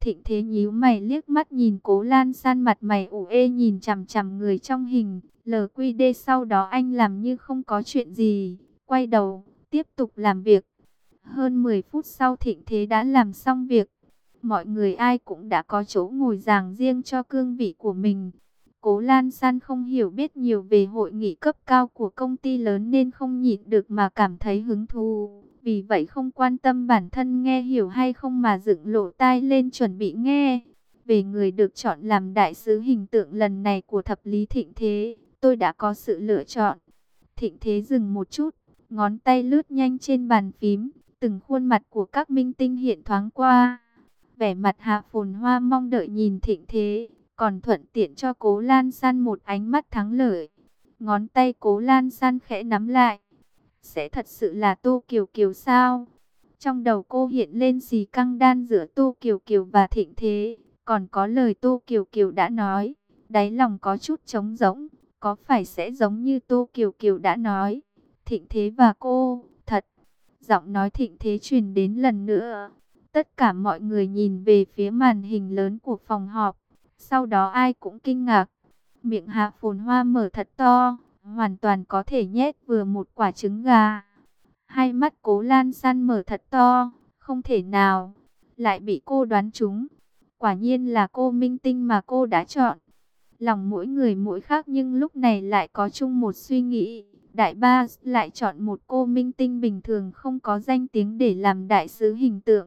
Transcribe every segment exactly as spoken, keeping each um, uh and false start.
Thịnh Thế nhíu mày liếc mắt nhìn Cố Lan San, mặt mày ủ ê nhìn chằm chằm người trong hình. lờ quy đê sau đó anh làm như không có chuyện gì, quay đầu, tiếp tục làm việc. Hơn mười phút sau Thịnh Thế đã làm xong việc. Mọi người ai cũng đã có chỗ ngồi dàng riêng cho cương vị của mình. Cố Lan San không hiểu biết nhiều về hội nghị cấp cao của công ty lớn nên không nhịn được mà cảm thấy hứng thú. Vì vậy không quan tâm bản thân nghe hiểu hay không mà dựng lỗ tai lên chuẩn bị nghe. Về người được chọn làm đại sứ hình tượng lần này của thập lý Thịnh Thế, tôi đã có sự lựa chọn. Thịnh Thế dừng một chút, ngón tay lướt nhanh trên bàn phím, từng khuôn mặt của các minh tinh hiện thoáng qua. Vẻ mặt Hạ Phồn Hoa mong đợi nhìn Thịnh Thế, còn thuận tiện cho Cố Lan San một ánh mắt thắng lợi. Ngón tay Cố Lan San khẽ nắm lại. Sẽ thật sự là Tô Kiều Kiều sao? Trong đầu cô hiện lên xì căng đan giữa Tô Kiều Kiều và Thịnh Thế. Còn có lời Tô Kiều Kiều đã nói, đáy lòng có chút trống rỗng. Có phải sẽ giống như Tô Kiều Kiều đã nói, Thịnh Thế và cô, thật. Giọng nói Thịnh Thế truyền đến lần nữa. Tất cả mọi người nhìn về phía màn hình lớn của phòng họp. Sau đó ai cũng kinh ngạc. Miệng Hạ Phồn Hoa mở thật to, hoàn toàn có thể nhét vừa một quả trứng gà. Hai mắt Cố Lan San mở thật to, không thể nào, lại bị cô đoán trúng. Quả nhiên là cô minh tinh mà cô đã chọn. Lòng mỗi người mỗi khác nhưng lúc này lại có chung một suy nghĩ. Đại ba lại chọn một cô minh tinh bình thường không có danh tiếng để làm đại sứ hình tượng.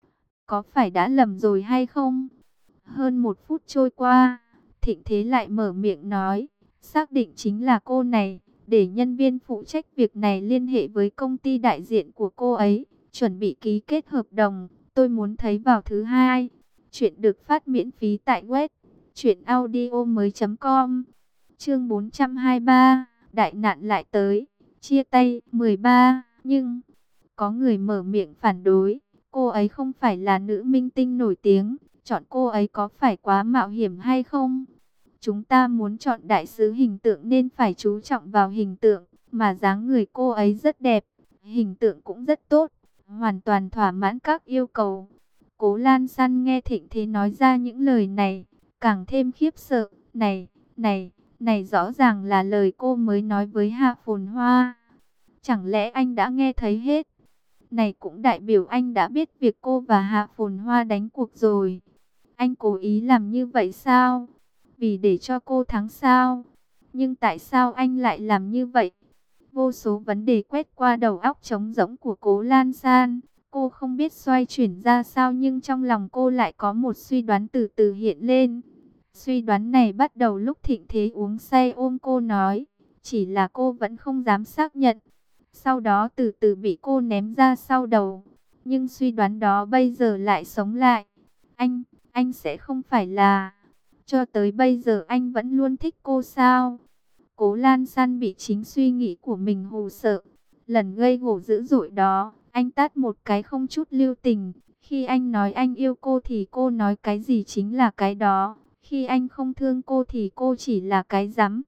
Có phải đã lầm rồi hay không? Hơn một phút trôi qua, Thịnh Thế lại mở miệng nói, xác định chính là cô này, để nhân viên phụ trách việc này liên hệ với công ty đại diện của cô ấy, chuẩn bị ký kết hợp đồng, tôi muốn thấy vào thứ hai. Chuyện được phát miễn phí tại web truyện audio mới chấm com. Chương bốn trăm hai mươi ba, đại nạn lại tới, chia tay mười ba, nhưng có người mở miệng phản đối, cô ấy không phải là nữ minh tinh nổi tiếng, chọn cô ấy có phải quá mạo hiểm hay không? Chúng ta muốn chọn đại sứ hình tượng nên phải chú trọng vào hình tượng, mà dáng người cô ấy rất đẹp, hình tượng cũng rất tốt, hoàn toàn thỏa mãn các yêu cầu. Cố Lan San nghe Thịnh Thế nói ra những lời này, càng thêm khiếp sợ. Này, này, này rõ ràng là lời cô mới nói với Hạ Phồn Hoa. Chẳng lẽ anh đã nghe thấy hết? Này cũng đại biểu anh đã biết việc cô và Hạ Phồn Hoa đánh cuộc rồi. Anh cố ý làm như vậy sao? Vì để cho cô thắng sao? Nhưng tại sao anh lại làm như vậy? Vô số vấn đề quét qua đầu óc trống rỗng của Cố Lan San. Cô không biết xoay chuyển ra sao nhưng trong lòng cô lại có một suy đoán từ từ hiện lên. Suy đoán này bắt đầu lúc Thịnh Thế uống say ôm cô nói. Chỉ là cô vẫn không dám xác nhận. Sau đó từ từ bị cô ném ra sau đầu. Nhưng suy đoán đó bây giờ lại sống lại. Anh, anh sẽ không phải là... Cho tới bây giờ anh vẫn luôn thích cô sao? Cố Lan San bị chính suy nghĩ của mình hù sợ. Lần gây gổ dữ dội đó, anh tát một cái không chút lưu tình. Khi anh nói anh yêu cô thì cô nói cái gì chính là cái đó. Khi anh không thương cô thì cô chỉ là cái rắm.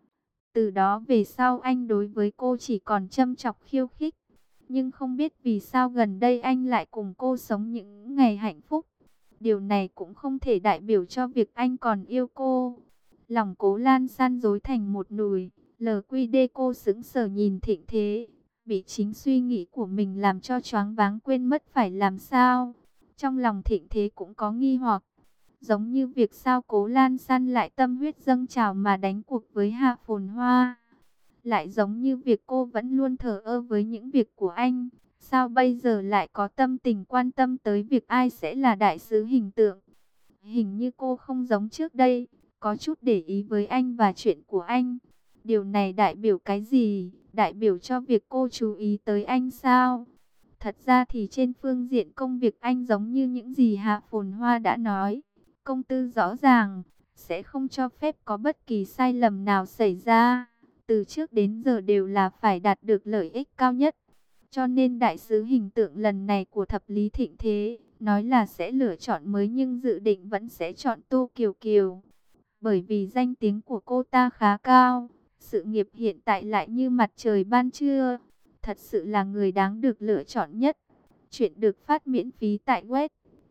Từ đó về sau anh đối với cô chỉ còn châm chọc khiêu khích. Nhưng không biết vì sao gần đây anh lại cùng cô sống những ngày hạnh phúc. Điều này cũng không thể đại biểu cho việc anh còn yêu cô. Lòng Cố Lan San rối thành một nùi. lờ quy đê cô sững sờ nhìn Thịnh Thế. Bị chính suy nghĩ của mình làm cho choáng váng quên mất phải làm sao. Trong lòng Thịnh Thế cũng có nghi hoặc. Giống như việc sao Cố Lan San lại tâm huyết dâng trào mà đánh cuộc với Hạ Phồn Hoa. Lại giống như việc cô vẫn luôn thờ ơ với những việc của anh. Sao bây giờ lại có tâm tình quan tâm tới việc ai sẽ là đại sứ hình tượng? Hình như cô không giống trước đây, có chút để ý với anh và chuyện của anh. Điều này đại biểu cái gì? Đại biểu cho việc cô chú ý tới anh sao? Thật ra thì trên phương diện công việc anh giống như những gì Hạ Phồn Hoa đã nói. Công tư rõ ràng, sẽ không cho phép có bất kỳ sai lầm nào xảy ra. Từ trước đến giờ đều là phải đạt được lợi ích cao nhất. Cho nên đại sứ hình tượng lần này của thập lý Thịnh Thế, nói là sẽ lựa chọn mới nhưng dự định vẫn sẽ chọn Tô Kiều Kiều. Bởi vì danh tiếng của cô ta khá cao, sự nghiệp hiện tại lại như mặt trời ban trưa. Thật sự là người đáng được lựa chọn nhất. Chuyện được phát miễn phí tại web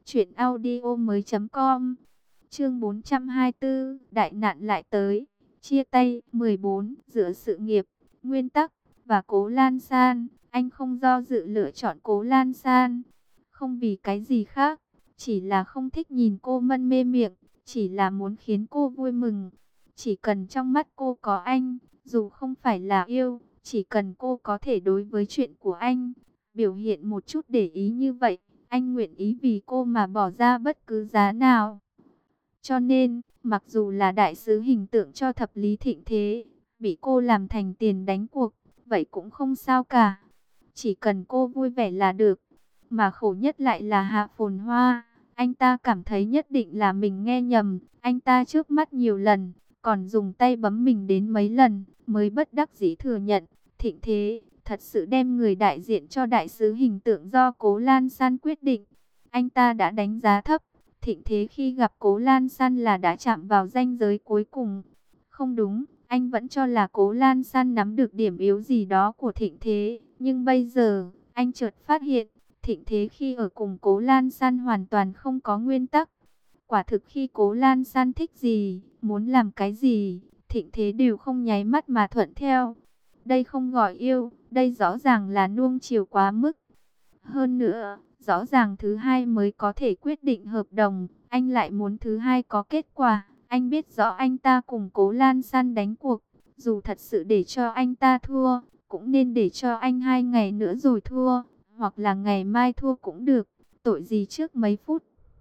Chuyện audio mới com. Chương bốn trăm hai mươi tư, đại nạn lại tới. Chia tay. mười bốn. Giữa sự nghiệp, nguyên tắc và Cố Lan San, anh không do dự lựa chọn Cố Lan San. Không vì cái gì khác, chỉ là không thích nhìn cô mân mê miệng, chỉ là muốn khiến cô vui mừng. Chỉ cần trong mắt cô có anh, dù không phải là yêu, chỉ cần cô có thể đối với chuyện của anh biểu hiện một chút để ý như vậy, anh nguyện ý vì cô mà bỏ ra bất cứ giá nào. Cho nên, mặc dù là đại sứ hình tượng cho thập lý thịnh thế, bị cô làm thành tiền đánh cuộc, vậy cũng không sao cả. Chỉ cần cô vui vẻ là được. Mà khổ nhất lại là Hạ Phồn Hoa. Anh ta cảm thấy nhất định là mình nghe nhầm. Anh ta trước mắt nhiều lần, còn dùng tay bấm mình đến mấy lần, mới bất đắc dĩ thừa nhận. Thịnh thế thật sự đem người đại diện cho đại sứ hình tượng do Cố Lan San quyết định. Anh ta đã đánh giá thấp Thịnh thế khi gặp Cố Lan San là đã chạm vào ranh giới cuối cùng. Không đúng, anh vẫn cho là Cố Lan San nắm được điểm yếu gì đó của Thịnh thế. Nhưng bây giờ, anh chợt phát hiện, Thịnh thế khi ở cùng Cố Lan San hoàn toàn không có nguyên tắc. Quả thực khi Cố Lan San thích gì, muốn làm cái gì, Thịnh thế đều không nháy mắt mà thuận theo. Đây không gọi yêu, đây rõ ràng là nuông chiều quá mức. Hơn nữa, rõ ràng thứ hai mới có thể quyết định hợp đồng, anh lại muốn thứ hai có kết quả. Anh biết rõ anh ta cùng Cố Lan San đánh cuộc, dù thật sự để cho anh ta thua, cũng nên để cho anh hai ngày nữa rồi thua, hoặc là ngày mai thua cũng được, tội gì trước mấy phút.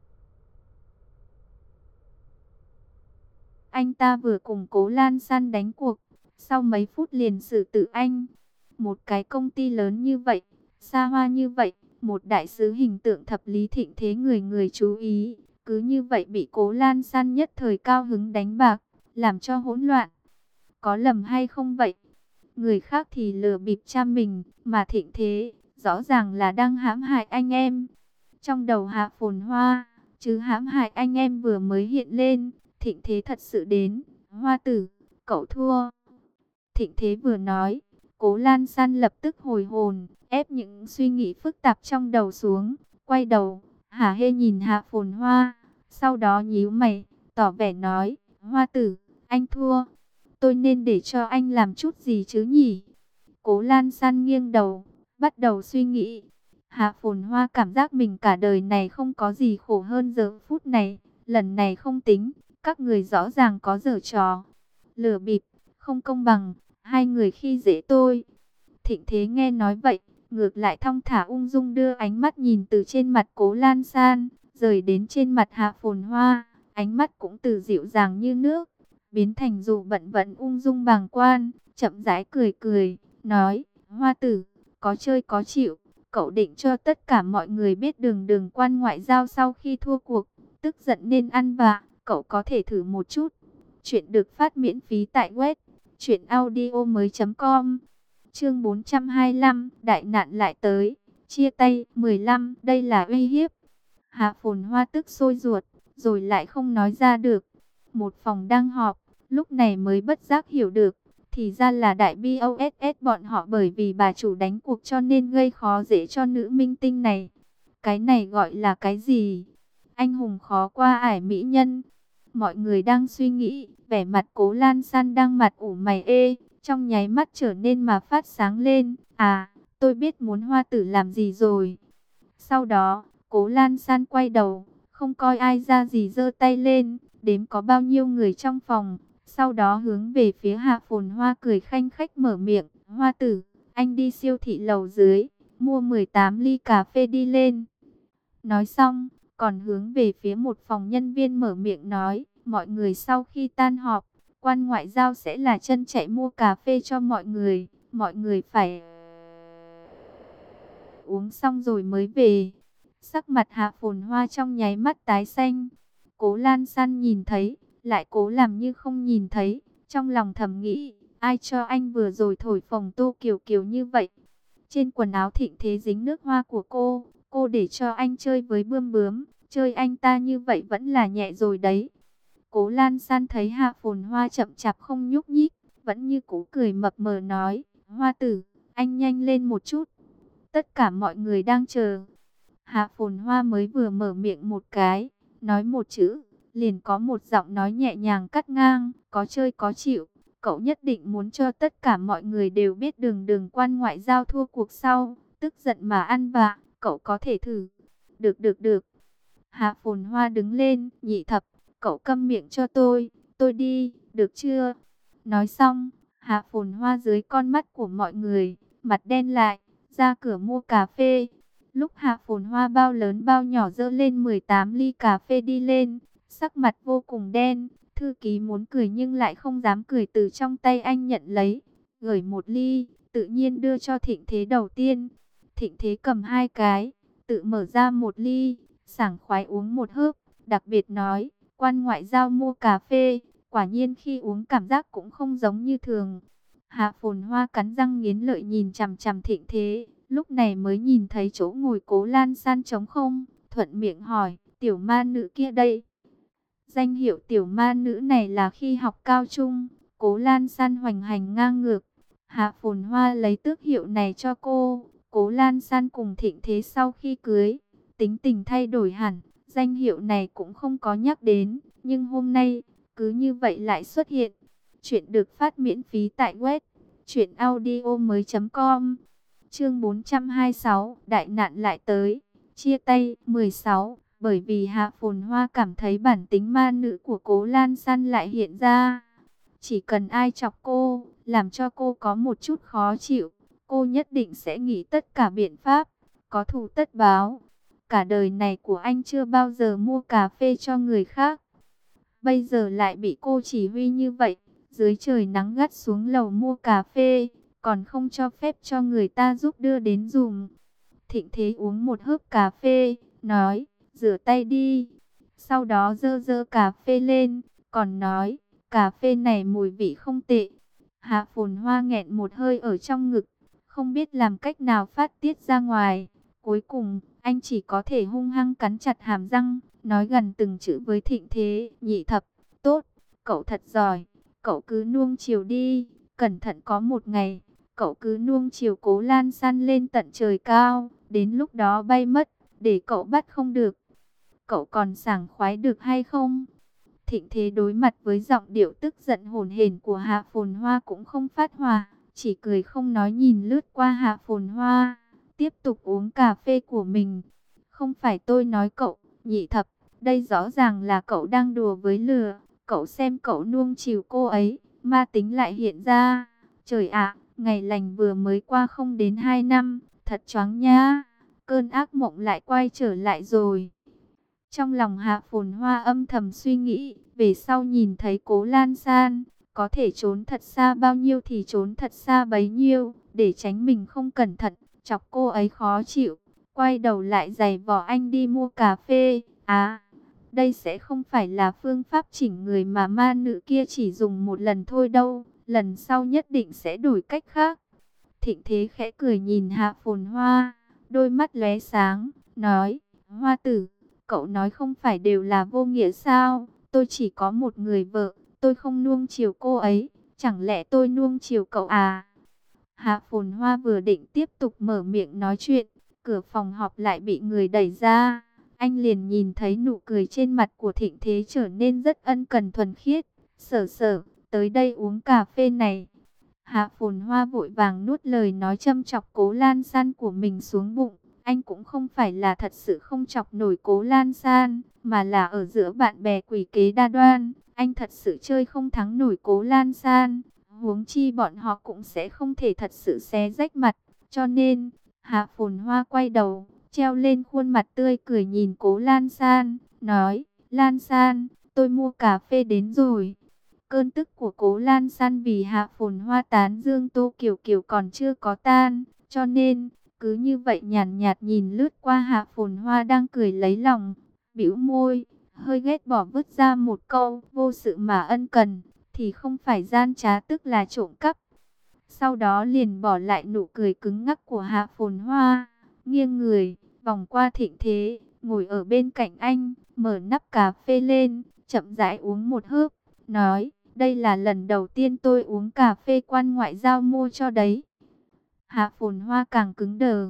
Anh ta vừa cùng Cố Lan San đánh cuộc, sau mấy phút liền xử tử anh. Một cái công ty lớn như vậy, xa hoa như vậy, một đại sứ hình tượng thập lý thịnh thế người người chú ý, cứ như vậy bị Cố Lan San nhất thời cao hứng đánh bạc, làm cho hỗn loạn. Có lầm hay không vậy? Người khác thì lừa bịp cha mình, mà Thịnh thế rõ ràng là đang hãm hại anh em. Trong đầu Hạ Phồn Hoa, chứ hãm hại anh em vừa mới hiện lên. Thịnh thế thật sự đến. Hoa tử, cậu thua. Thịnh thế vừa nói, Cố Lan San lập tức hồi hồn, ép những suy nghĩ phức tạp trong đầu xuống, quay đầu, hả hê nhìn Hạ Phồn Hoa, sau đó nhíu mày, tỏ vẻ nói, Hoa tử, anh thua, tôi nên để cho anh làm chút gì chứ nhỉ? Cố Lan San nghiêng đầu, bắt đầu suy nghĩ. Hạ Phồn Hoa cảm giác mình cả đời này không có gì khổ hơn giờ phút này, lần này không tính, các người rõ ràng có giở trò, lừa bịp, không công bằng, hai người khi dễ tôi. Thịnh thế nghe nói vậy, ngược lại thong thả ung dung đưa ánh mắt nhìn từ trên mặt Cố Lan San, rời đến trên mặt Hạ Phồn Hoa, ánh mắt cũng từ dịu dàng như nước, biến thành dù bận vẫn ung dung bàng quan, chậm rãi cười cười, nói, Hoa tử, có chơi có chịu, cậu định cho tất cả mọi người biết đường đường quan ngoại giao sau khi thua cuộc, tức giận nên ăn vạ, cậu có thể thử một chút. Chuyện được phát miễn phí tại web chuyện audio mới com. Chương bốn trăm hai mươi lăm, đại nạn lại tới. Chia tay. mười lăm, đây là uy hiếp. Hạ Phồn Hoa tức sôi ruột, rồi lại không nói ra được. Một phòng đang họp, lúc này mới bất giác hiểu được, thì ra là đại boss bọn họ bởi vì bà chủ đánh cuộc cho nên gây khó dễ cho nữ minh tinh này. Cái này gọi là cái gì? Anh hùng khó qua ải mỹ nhân. Mọi người đang suy nghĩ, vẻ mặt Cố Lan San đang mặt ủ mày ê, trong nháy mắt trở nên mà phát sáng lên. À, tôi biết muốn Hoa tử làm gì rồi. Sau đó, Cố Lan San quay đầu, không coi ai ra gì giơ tay lên, đếm có bao nhiêu người trong phòng. Sau đó hướng về phía Hạ Phồn Hoa cười khanh khách mở miệng, Hoa tử, anh đi siêu thị lầu dưới, mua mười tám ly cà phê đi lên. Nói xong, còn hướng về phía một phòng nhân viên mở miệng nói, mọi người sau khi tan họp, quan ngoại giao sẽ là chân chạy mua cà phê cho mọi người, mọi người phải uống xong rồi mới về. Sắc mặt Hạ Phồn Hoa trong nháy mắt tái xanh. Cố Lan San nhìn thấy, lại cố làm như không nhìn thấy, trong lòng thầm nghĩ, ai cho anh vừa rồi thổi phồng Tô Kiều Kiều như vậy. Trên quần áo Thịnh thế dính nước hoa của cô, cô để cho anh chơi với bươm bướm, chơi anh ta như vậy vẫn là nhẹ rồi đấy. Cố Lan San thấy Hạ Phồn Hoa chậm chạp không nhúc nhích, vẫn như cũ cười mập mờ nói, Hoa tử, anh nhanh lên một chút. Tất cả mọi người đang chờ. Hạ Phồn Hoa mới vừa mở miệng một cái, nói một chữ, liền có một giọng nói nhẹ nhàng cắt ngang, có chơi có chịu. Cậu nhất định muốn cho tất cả mọi người đều biết đường đường quan ngoại giao thua cuộc sau, tức giận mà ăn vạ, cậu có thể thử. Được được được. Hạ Phồn Hoa đứng lên, Nhị Thập, cậu câm miệng cho tôi, tôi đi, được chưa? Nói xong, Hạ Phồn Hoa dưới con mắt của mọi người, mặt đen lại, ra cửa mua cà phê. Lúc Hạ Phồn Hoa bao lớn bao nhỏ dơ lên mười tám ly cà phê đi lên, sắc mặt vô cùng đen. Thư ký muốn cười nhưng lại không dám cười, từ trong tay anh nhận lấy, gửi một ly, tự nhiên đưa cho Thịnh Thế đầu tiên. Thịnh Thế cầm hai cái, tự mở ra một ly, sảng khoái uống một hớp, đặc biệt nói, quan ngoại giao mua cà phê, quả nhiên khi uống cảm giác cũng không giống như thường. Hạ Phồn Hoa cắn răng nghiến lợi nhìn chằm chằm Thịnh Thế, lúc này mới nhìn thấy chỗ ngồi Cố Lan San trống không, thuận miệng hỏi, tiểu ma nữ kia đây? Danh hiệu tiểu ma nữ này là khi học cao trung, Cố Lan San hoành hành ngang ngược. Hạ Phồn Hoa lấy tước hiệu này cho cô. Cố Lan San cùng Thịnh Thế sau khi cưới, tính tình thay đổi hẳn, danh hiệu này cũng không có nhắc đến, nhưng hôm nay, cứ như vậy lại xuất hiện. Chuyện được phát miễn phí tại web truyện audio mới chấm com. Chương bốn trăm hai mươi sáu, đại nạn lại tới. Chia tay mười sáu. Bởi vì Hạ Phồn Hoa cảm thấy bản tính ma nữ của Cố Lan San lại hiện ra. Chỉ cần ai chọc cô, làm cho cô có một chút khó chịu, cô nhất định sẽ nghĩ tất cả biện pháp, có thù tất báo. Cả đời này của anh chưa bao giờ mua cà phê cho người khác. Bây giờ lại bị cô chỉ huy như vậy, dưới trời nắng gắt xuống lầu mua cà phê, còn không cho phép cho người ta giúp đưa đến giùm. Thịnh Thế uống một hớp cà phê, nói, rửa tay đi. Sau đó dơ dơ cà phê lên, còn nói, cà phê này mùi vị không tệ. Hạ Phồn Hoa nghẹn một hơi ở trong ngực, không biết làm cách nào phát tiết ra ngoài. Cuối cùng, anh chỉ có thể hung hăng cắn chặt hàm răng, nói gần từng chữ với Thịnh Thế, Nhị Thập, tốt, cậu thật giỏi, cậu cứ nuông chiều đi, cẩn thận có một ngày, cậu cứ nuông chiều Cố Lan San lên tận trời cao, đến lúc đó bay mất, để cậu bắt không được. Cậu còn sảng khoái được hay không? Thịnh Thế đối mặt với giọng điệu tức giận hổn hển của Hạ Phồn Hoa cũng không phát hỏa, chỉ cười không nói nhìn lướt qua Hạ Phồn Hoa, tiếp tục uống cà phê của mình. Không phải tôi nói cậu, Nhị Thập, đây rõ ràng là cậu đang đùa với lửa, cậu xem cậu nuông chiều cô ấy, ma tính lại hiện ra. Trời ạ, ngày lành vừa mới qua không đến hai năm, thật choáng nhá, cơn ác mộng lại quay trở lại rồi. Trong lòng Hạ Phồn Hoa âm thầm suy nghĩ, về sau nhìn thấy Cố Lan San, có thể trốn thật xa bao nhiêu thì trốn thật xa bấy nhiêu, để tránh mình không cẩn thận, chọc cô ấy khó chịu. Quay đầu lại giày vò anh đi mua cà phê. À, đây sẽ không phải là phương pháp chỉnh người mà ma nữ kia chỉ dùng một lần thôi đâu, lần sau nhất định sẽ đổi cách khác. Thịnh Thế khẽ cười nhìn Hạ Phồn Hoa, đôi mắt lóe sáng, nói, Hoa tử, cậu nói không phải đều là vô nghĩa sao? Tôi chỉ có một người vợ, tôi không nuông chiều cô ấy, chẳng lẽ tôi nuông chiều cậu à? Hạ Phồn Hoa vừa định tiếp tục mở miệng nói chuyện, cửa phòng họp lại bị người đẩy ra. Anh liền nhìn thấy nụ cười trên mặt của Thịnh Thế trở nên rất ân cần thuần khiết. Sở sở, tới đây uống cà phê này. Hạ Phồn Hoa vội vàng nuốt lời nói châm chọc Cố Lan San của mình xuống bụng. Anh cũng không phải là thật sự không chọc nổi Cố Lan San, mà là ở giữa bạn bè quỷ kế đa đoan, anh thật sự chơi không thắng nổi Cố Lan San. Huống chi bọn họ cũng sẽ không thể thật sự xé rách mặt, cho nên Hạ Phồn Hoa quay đầu, treo lên khuôn mặt tươi cười nhìn Cố Lan San, nói, Lan San, tôi mua cà phê đến rồi. Cơn tức của Cố Lan San vì Hạ Phồn Hoa tán dương Tô Kiều Kiều còn chưa có tan, cho nên cứ như vậy nhàn nhạt, nhạt nhìn lướt qua Hạ Phồn Hoa đang cười lấy lòng, bĩu môi, hơi ghét bỏ vứt ra một câu, vô sự mà ân cần, thì không phải gian trá tức là trộm cắp. Sau đó liền bỏ lại nụ cười cứng ngắc của Hạ Phồn Hoa, nghiêng người, vòng qua Thịnh Thế, ngồi ở bên cạnh anh, mở nắp cà phê lên, chậm rãi uống một hớp, nói, đây là lần đầu tiên tôi uống cà phê quan ngoại giao mua cho đấy. Hạ Phồn Hoa càng cứng đờ,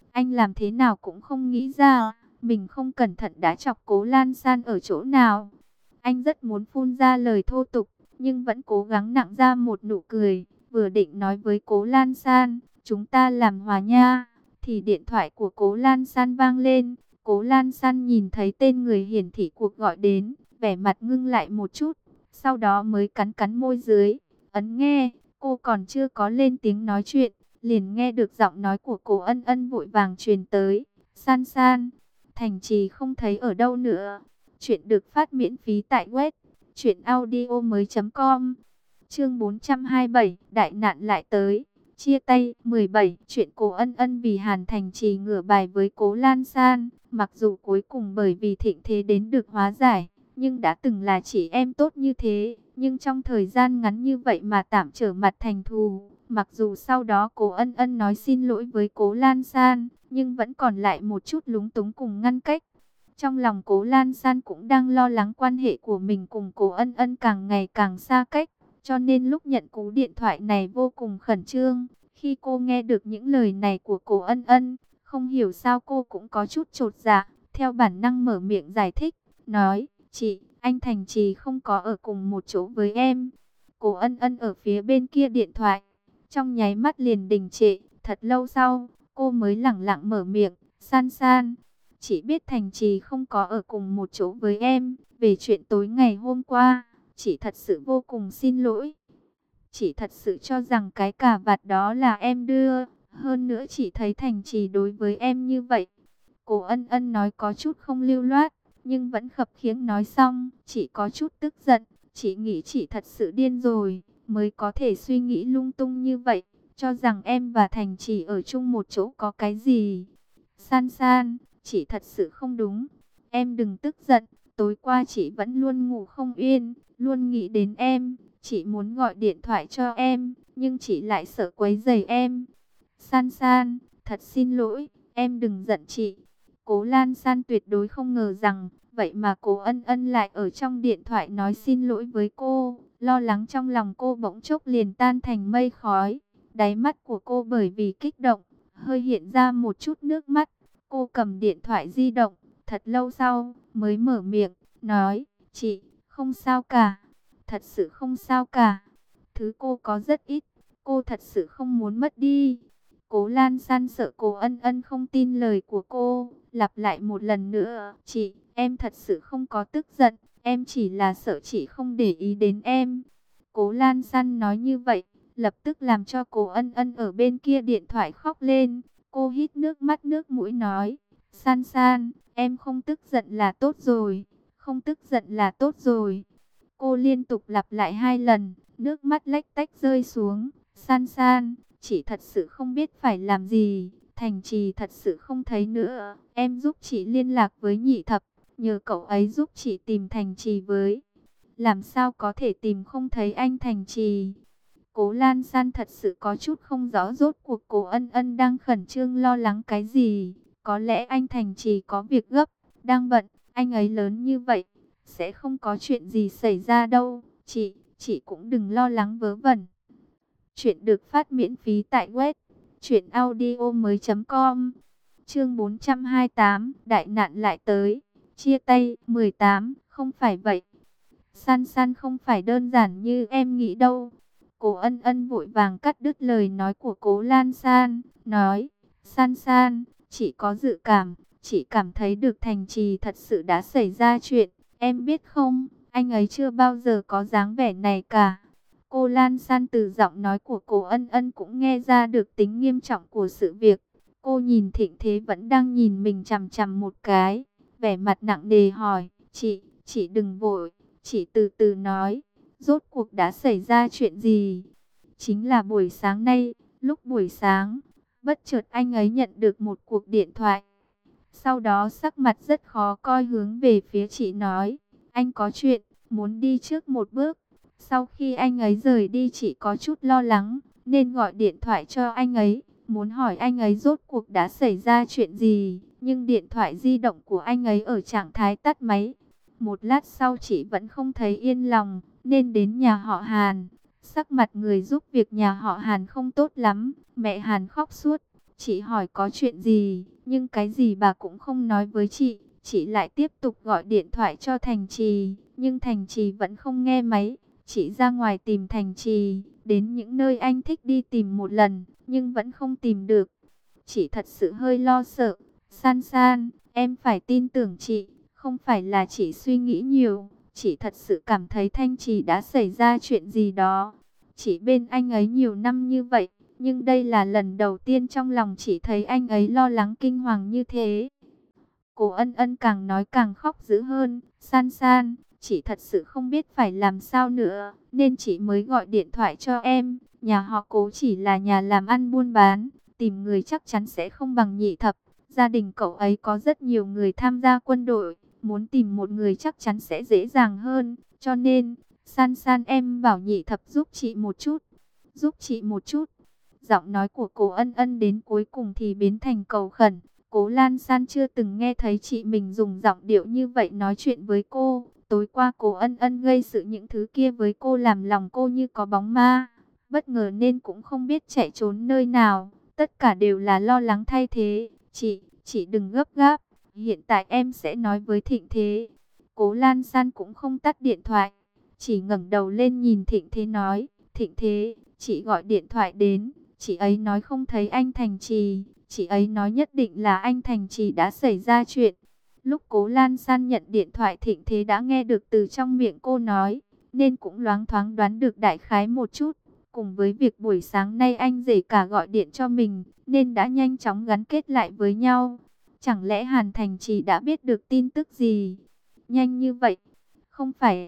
Anh làm thế nào cũng không nghĩ ra, mình không cẩn thận đã chọc Cố Lan San ở chỗ nào. Anh rất muốn phun ra lời thô tục, nhưng vẫn cố gắng nặng ra một nụ cười, vừa định nói với Cố Lan San, chúng ta làm hòa nha, thì điện thoại của Cố Lan San vang lên. Cố Lan San nhìn thấy tên người hiển thị cuộc gọi đến, vẻ mặt ngưng lại một chút, sau đó mới cắn cắn môi dưới, ấn nghe. Cô còn chưa có lên tiếng nói chuyện, liền nghe được giọng nói của Cố Ân Ân vội vàng truyền tới. San San, Thành Trì không thấy ở đâu nữa. Chuyện được phát miễn phí tại web truyện audio mới chấm com. Chương bốn trăm hai mươi bảy, đại nạn lại tới. Chia tay. Mười bảy. Chuyện Cố Ân Ân vì Hàn Thành Trì ngửa bài với Cố Lan San, mặc dù cuối cùng bởi vì thịnh thế đến được hóa giải, nhưng đã từng là chị em tốt như thế, nhưng trong thời gian ngắn như vậy mà tạm trở mặt thành thù. Mặc dù sau đó Cố Ân Ân nói xin lỗi với Cố Lan San, nhưng vẫn còn lại một chút lúng túng cùng ngăn cách. Trong lòng Cố Lan San cũng đang lo lắng quan hệ của mình cùng Cố Ân Ân càng ngày càng xa cách, cho nên lúc nhận cú điện thoại này vô cùng khẩn trương. Khi cô nghe được những lời này của Cố Ân Ân, không hiểu sao cô cũng có chút chột dạ, theo bản năng mở miệng giải thích, nói, chị, anh Thành Trì không có ở cùng một chỗ với em. Cố Ân Ân ở phía bên kia điện thoại, trong nháy mắt liền đình trệ, thật lâu sau, cô mới lẳng lặng mở miệng, San San, chị biết Thành Trì không có ở cùng một chỗ với em, về chuyện tối ngày hôm qua, chị thật sự vô cùng xin lỗi. Chị thật sự cho rằng cái cà vạt đó là em đưa, hơn nữa chị thấy Thành Trì đối với em như vậy. Cố Ân Ân nói có chút không lưu loát, nhưng vẫn khập khiễng nói xong, chị có chút tức giận, chị nghĩ chị thật sự điên rồi, mới có thể suy nghĩ lung tung như vậy, cho rằng em và Thành Trì ở chung một chỗ có cái gì. San San, chị thật sự không đúng, em đừng tức giận, tối qua chị vẫn luôn ngủ không yên, luôn nghĩ đến em, chị muốn gọi điện thoại cho em, nhưng chị lại sợ quấy rầy em. San San, thật xin lỗi, em đừng giận chị. Cố Lan San tuyệt đối không ngờ rằng, vậy mà Cố Ân Ân lại ở trong điện thoại nói xin lỗi với cô. Lo lắng trong lòng cô bỗng chốc liền tan thành mây khói. Đáy mắt của cô bởi vì kích động, hơi hiện ra một chút nước mắt. Cô cầm điện thoại di động, thật lâu sau, mới mở miệng, nói, chị, không sao cả. Thật sự không sao cả. Thứ cô có rất ít, cô thật sự không muốn mất đi. Cố Lan San sợ Cố Ân Ân không tin lời của cô, lặp lại một lần nữa, chị, em thật sự không có tức giận, em chỉ là sợ chị không để ý đến em. Cố Lan San nói như vậy, lập tức làm cho Cố Ân Ân ở bên kia điện thoại khóc lên. Cô hít nước mắt nước mũi nói, San San, em không tức giận là tốt rồi, không tức giận là tốt rồi. Cô liên tục lặp lại hai lần, nước mắt lách tách rơi xuống. San San, chị thật sự không biết phải làm gì, Thành Trì thật sự không thấy nữa. Em giúp chị liên lạc với Nhị Thập, nhờ cậu ấy giúp chị tìm Thành Trì với. Làm sao có thể tìm không thấy anh Thành Trì? Cố Lan San thật sự có chút không rõ rốt cuộc Cố Ân Ân đang khẩn trương lo lắng cái gì. Có lẽ anh Thành Trì có việc gấp, đang bận, anh ấy lớn như vậy, sẽ không có chuyện gì xảy ra đâu. Chị, chị cũng đừng lo lắng vớ vẩn. Chuyện được phát miễn phí tại web truyện audio mới chấm com. Chương bốn trăm hai mươi tám, đại nạn lại tới. Chia tay. Mười tám, không phải vậy. San San không phải đơn giản như em nghĩ đâu. Cố Ân Ân vội vàng cắt đứt lời nói của Cố Lan San, nói, San San, chị có dự cảm, chị cảm thấy được Thành Trì thật sự đã xảy ra chuyện. Em biết không, anh ấy chưa bao giờ có dáng vẻ này cả. Cô Lan San từ giọng nói của Cố Ân Ân cũng nghe ra được tính nghiêm trọng của sự việc. Cô nhìn Thịnh Thế vẫn đang nhìn mình chằm chằm một cái, vẻ mặt nặng nề hỏi, chị, chị đừng vội, chị từ từ nói, rốt cuộc đã xảy ra chuyện gì? Chính là buổi sáng nay, lúc buổi sáng, bất chợt anh ấy nhận được một cuộc điện thoại. Sau đó sắc mặt rất khó coi hướng về phía chị nói, anh có chuyện, muốn đi trước một bước. Sau khi anh ấy rời đi chị có chút lo lắng, nên gọi điện thoại cho anh ấy, muốn hỏi anh ấy rốt cuộc đã xảy ra chuyện gì. Nhưng điện thoại di động của anh ấy ở trạng thái tắt máy. Một lát sau chị vẫn không thấy yên lòng, nên đến nhà họ Hàn. Sắc mặt người giúp việc nhà họ Hàn không tốt lắm, mẹ Hàn khóc suốt. Chị hỏi có chuyện gì, nhưng cái gì bà cũng không nói với chị. Chị lại tiếp tục gọi điện thoại cho Thành Trì, nhưng Thành Trì vẫn không nghe máy. Chị ra ngoài tìm Thành Trì, đến những nơi anh thích đi tìm một lần, nhưng vẫn không tìm được. Chị thật sự hơi lo sợ. San San, em phải tin tưởng chị, không phải là chị suy nghĩ nhiều. Chị thật sự cảm thấy Thanh Trì đã xảy ra chuyện gì đó. Chị bên anh ấy nhiều năm như vậy, nhưng đây là lần đầu tiên trong lòng chị thấy anh ấy lo lắng kinh hoàng như thế. Cô Ân Ân càng nói càng khóc dữ hơn. San San, chị thật sự không biết phải làm sao nữa, nên chị mới gọi điện thoại cho em. Nhà họ Cố chỉ là nhà làm ăn buôn bán, tìm người chắc chắn sẽ không bằng Nhị Thập. Gia đình cậu ấy có rất nhiều người tham gia quân đội, muốn tìm một người chắc chắn sẽ dễ dàng hơn. Cho nên, San San em bảo Nhị Thập giúp chị một chút. Giúp chị một chút. Giọng nói của cô Ân Ân đến cuối cùng thì biến thành cầu khẩn. Cố Lan San chưa từng nghe thấy chị mình dùng giọng điệu như vậy nói chuyện với cô. Tối qua cô Ân Ân gây sự những thứ kia với cô làm lòng cô như có bóng ma. Bất ngờ nên cũng không biết chạy trốn nơi nào. Tất cả đều là lo lắng thay thế. Chị, chị đừng gấp gáp. Hiện tại em sẽ nói với Thịnh Thế. Cố Lan San cũng không tắt điện thoại. Chỉ ngẩng đầu lên nhìn Thịnh Thế nói. Thịnh Thế, chị gọi điện thoại đến. Chị ấy nói không thấy anh Thành Trì. Chị ấy nói nhất định là anh Thành Trì đã xảy ra chuyện. Lúc Cố Lan San nhận điện thoại Thịnh Thế đã nghe được từ trong miệng cô nói, nên cũng loáng thoáng đoán được đại khái một chút. Cùng với việc buổi sáng nay anh rể cả gọi điện cho mình, nên đã nhanh chóng gắn kết lại với nhau. Chẳng lẽ Hàn Thành Trì đã biết được tin tức gì? Nhanh như vậy, không phải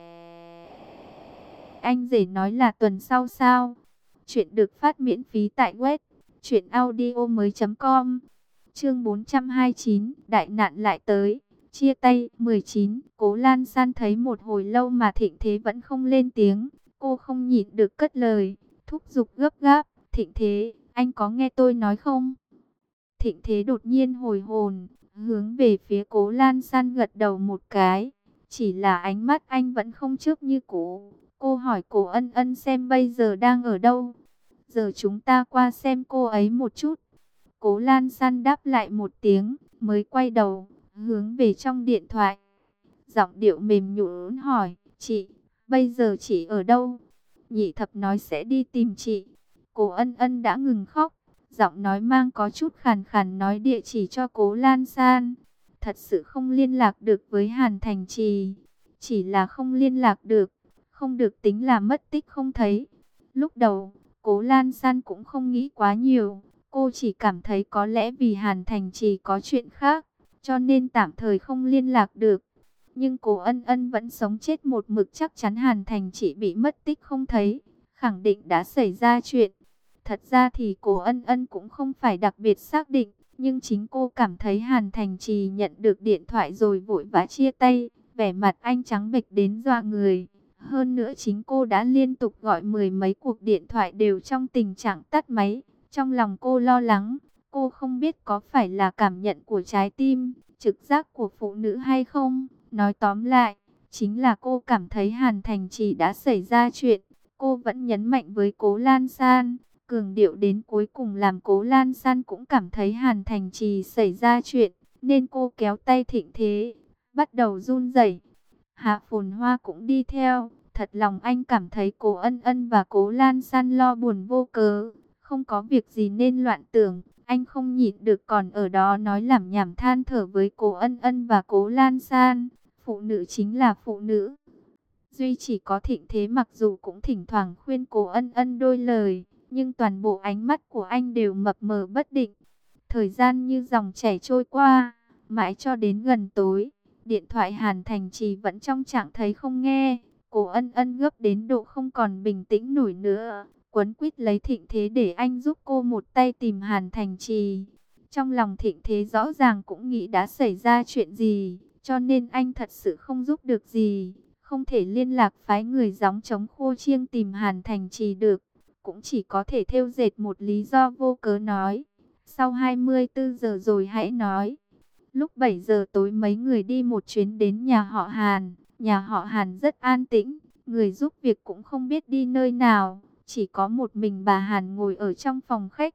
anh rể nói là tuần sau sao? Chuyện được phát miễn phí tại web truyện audio mới chấm com. Chương bốn trăm hai mươi chín, đại nạn lại tới. Chia tay. Mười chín. Cố Lan San thấy một hồi lâu mà Thịnh Thế vẫn không lên tiếng, cô không nhịn được cất lời, thúc giục gấp gáp. Thịnh Thế, anh có nghe tôi nói không? Thịnh Thế đột nhiên hồi hồn, hướng về phía Cố Lan San gật đầu một cái. Chỉ là ánh mắt anh vẫn không chớp như cũ. Cô hỏi Cố Ân Ân xem bây giờ đang ở đâu. Giờ chúng ta qua xem cô ấy một chút. Cố Lan San đáp lại một tiếng, mới quay đầu, hướng về trong điện thoại. Giọng điệu mềm nhũn hỏi, chị, bây giờ chị ở đâu? Nhị Thập nói sẽ đi tìm chị. Cố Ân Ân đã ngừng khóc, giọng nói mang có chút khàn khàn nói địa chỉ cho Cố Lan San. Thật sự không liên lạc được với Hàn Thành Trì. Chỉ là không liên lạc được, không được tính là mất tích không thấy. Lúc đầu, Cố Lan San cũng không nghĩ quá nhiều. Cô chỉ cảm thấy có lẽ vì Hàn Thành Trì có chuyện khác, cho nên tạm thời không liên lạc được. Nhưng Cố Ân Ân vẫn sống chết một mực chắc chắn Hàn Thành Trì bị mất tích không thấy, khẳng định đã xảy ra chuyện. Thật ra thì Cố Ân Ân cũng không phải đặc biệt xác định, nhưng chính cô cảm thấy Hàn Thành Trì nhận được điện thoại rồi vội vã chia tay, vẻ mặt anh trắng bệch đến dọa người. Hơn nữa chính cô đã liên tục gọi mười mấy cuộc điện thoại đều trong tình trạng tắt máy. Trong lòng cô lo lắng, cô không biết có phải là cảm nhận của trái tim, trực giác của phụ nữ hay không. Nói tóm lại, chính là cô cảm thấy Hàn Thành Trì đã xảy ra chuyện. Cô vẫn nhấn mạnh với Cố Lan San, cường điệu đến cuối cùng làm Cố Lan San cũng cảm thấy Hàn Thành Trì xảy ra chuyện, nên cô kéo tay Thịnh Thế, bắt đầu run rẩy. Hạ Phồn Hoa cũng đi theo, thật lòng anh cảm thấy Cố Ân Ân và Cố Lan San lo buồn vô cớ. Không có việc gì nên loạn tưởng, anh không nhịn được còn ở đó nói lảm nhảm than thở với Cố Ân Ân và Cố Lan San. Phụ nữ chính là phụ nữ. Duy chỉ có Thịnh Thế mặc dù cũng thỉnh thoảng khuyên Cố Ân Ân đôi lời, nhưng toàn bộ ánh mắt của anh đều mập mờ bất định. Thời gian như dòng chảy trôi qua, mãi cho đến gần tối, điện thoại Hàn Thành Trì vẫn trong trạng thái không nghe. Cố Ân Ân gấp đến độ không còn bình tĩnh nổi nữa, quấn quýt lấy Thịnh Thế để anh giúp cô một tay tìm Hàn Thành Trì. Trong lòng Thịnh Thế rõ ràng cũng nghĩ đã xảy ra chuyện gì, cho nên anh thật sự không giúp được gì, không thể liên lạc phái người gióng trống khô chiêng tìm Hàn Thành Trì được, cũng chỉ có thể thêu dệt một lý do vô cớ nói, sau hai mươi tư giờ rồi hãy nói. Lúc bảy giờ tối mấy người đi một chuyến đến nhà họ Hàn, nhà họ Hàn rất an tĩnh, người giúp việc cũng không biết đi nơi nào, chỉ có một mình bà Hàn ngồi ở trong phòng khách.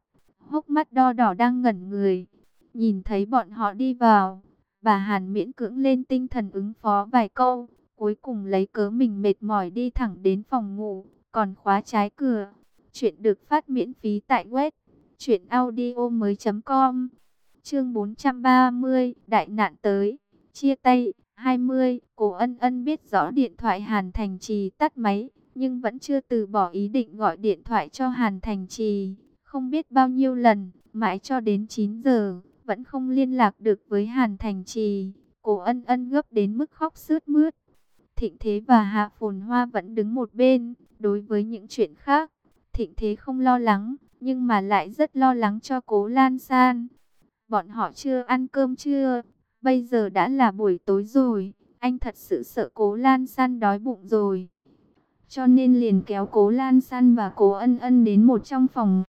hốc mắt đo đỏ đang ngẩn người. Nhìn thấy bọn họ đi vào, bà Hàn miễn cưỡng lên tinh thần ứng phó vài câu, cuối cùng lấy cớ mình mệt mỏi đi thẳng đến phòng ngủ, còn khóa trái cửa. Chuyện được phát miễn phí tại web truyện audio mới chấm com. Chương bốn trăm ba mươi, đại nạn tới, chia tay. hai mươi, Cố Ân Ân biết rõ điện thoại Hàn Thành Trì tắt máy, nhưng vẫn chưa từ bỏ ý định gọi điện thoại cho Hàn Thành Trì. Không biết bao nhiêu lần, mãi cho đến chín giờ, vẫn không liên lạc được với Hàn Thành Trì. Cố Ân Ân gấp đến mức khóc sướt mướt. Thịnh Thế và Hạ Phồn Hoa vẫn đứng một bên. Đối với những chuyện khác, Thịnh Thế không lo lắng, nhưng mà lại rất lo lắng cho Cố Lan San. Bọn họ chưa ăn cơm trưa, bây giờ đã là buổi tối rồi. Anh thật sự sợ Cố Lan San đói bụng rồi, cho nên liền kéo Cố Lan San và Cố Ân Ân đến một trong phòng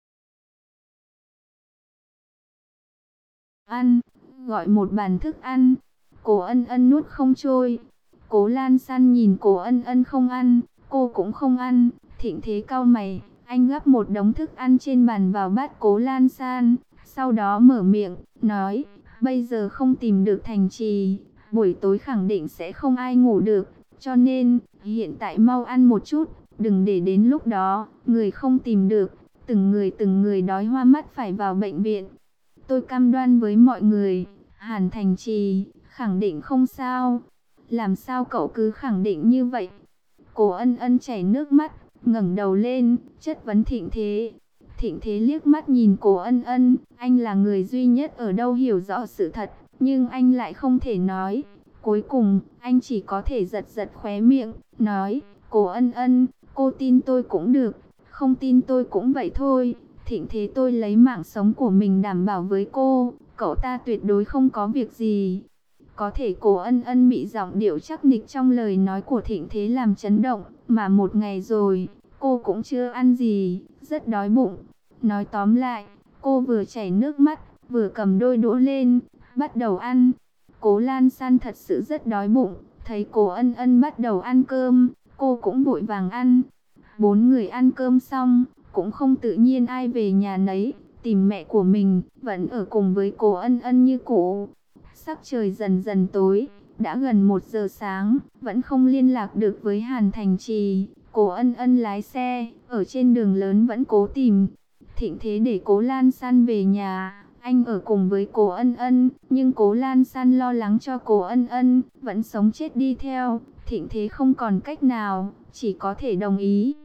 ăn, gọi một bàn thức ăn. Cố Ân Ân nuốt không trôi. Cố Lan San nhìn Cố Ân Ân không ăn, cô cũng không ăn. Thịnh Thế cau mày, anh gắp một đống thức ăn trên bàn vào bát Cố Lan San, sau đó mở miệng, nói, bây giờ không tìm được Thành Trì, buổi tối khẳng định sẽ không ai ngủ được, cho nên, hiện tại mau ăn một chút, đừng để đến lúc đó, người không tìm được, từng người từng người đói hoa mắt phải vào bệnh viện. Tôi cam đoan với mọi người, Hàn Thành Trì, khẳng định không sao. Làm sao cậu cứ khẳng định như vậy? Cố Ân Ân chảy nước mắt, ngẩng đầu lên, chất vấn Thịnh Thế. Thịnh Thế liếc mắt nhìn Cố Ân Ân, anh là người duy nhất ở đâu hiểu rõ sự thật, nhưng anh lại không thể nói. Cuối cùng, anh chỉ có thể giật giật khóe miệng, nói, Cố Ân Ân, cô tin tôi cũng được, không tin tôi cũng vậy thôi. Thịnh Thế, tôi lấy mạng sống của mình đảm bảo với cô, cậu ta tuyệt đối không có việc gì. Có thể Cố Ân Ân bị giọng điệu chắc nịch trong lời nói của Thịnh Thế làm chấn động, mà một ngày rồi, cô cũng chưa ăn gì, rất đói bụng. Nói tóm lại, cô vừa chảy nước mắt, vừa cầm đôi đũa lên, bắt đầu ăn. Cố Lan San thật sự rất đói bụng, thấy Cố Ân Ân bắt đầu ăn cơm, cô cũng vội vàng ăn. Bốn người ăn cơm xong, cũng không tự nhiên ai về nhà nấy, tìm mẹ của mình, vẫn ở cùng với Cố Ân Ân như cũ. Sắc trời dần dần tối, đã gần một giờ sáng, vẫn không liên lạc được với Hàn Thành Trì. Cố Ân Ân lái xe, ở trên đường lớn vẫn cố tìm. Thịnh Thế để Cố Lan San về nhà, anh ở cùng với Cố Ân Ân, nhưng Cố Lan San lo lắng cho Cố Ân Ân, vẫn sống chết đi theo. Thịnh Thế không còn cách nào, chỉ có thể đồng ý.